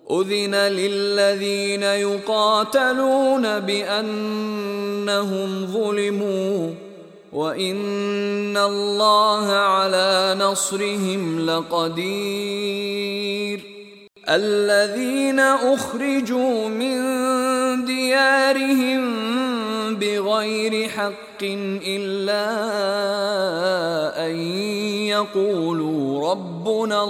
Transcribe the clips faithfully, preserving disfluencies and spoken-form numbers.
أذن للذين يقاتلون بأنهم ظلموا وإن الله على نصرهم لقدير. الذين أخرجوا من ديارهم بغير حق إلا أن يقولوا ربنا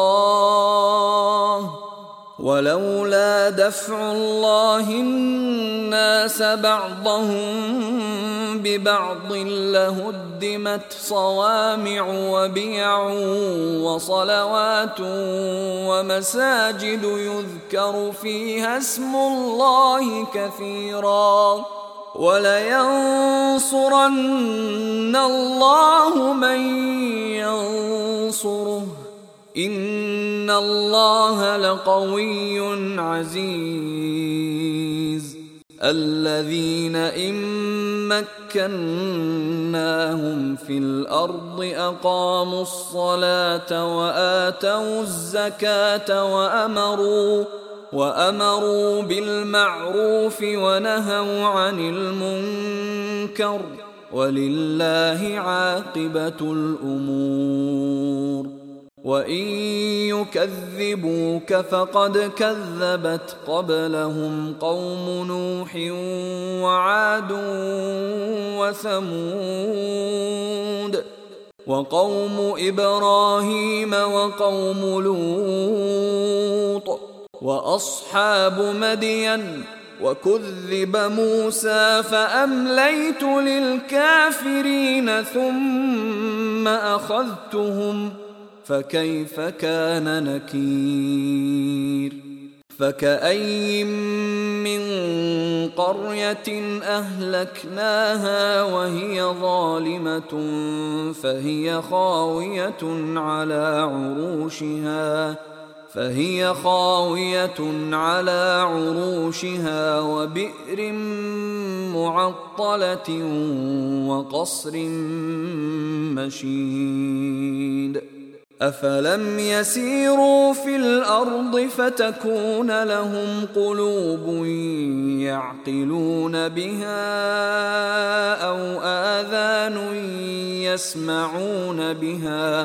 الله ولولا دفع الله الناس بعضهم ببعض لهدمت صوامع وبيع وصلوات ومساجد يذكر فيها اسم الله كثيرا ولينصرن الله من ينصره إن الله لقوي عزيز. الذين إن مكناهم في الأرض أقاموا الصلاة وآتوا الزكاة وأمروا وأمروا بالمعروف ونهوا عن المنكر ولله عاقبة الأمور. وإن يكذبوك فقد كذبت قبلهم قوم نوح وعاد وثمود وقوم إبراهيم وقوم لوط وأصحاب مدين وكذب موسى فأمليت للكافرين ثم أخذتهم فكيف كان نكير. فكأي من قرية أهلكناها وهي ظالمة فهي خاوية على عروشها فهي خاوية على عروشها وبئر معطلة وقصر مشيد. أفلم يسيروا في الأرض فتكون لهم قلوب يعقلون بها أو آذان يسمعون بها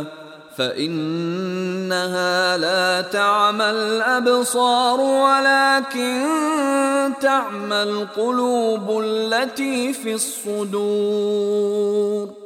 فإنها لا تعمى الأبصار ولكن تعمى القلوب التي في الصدور.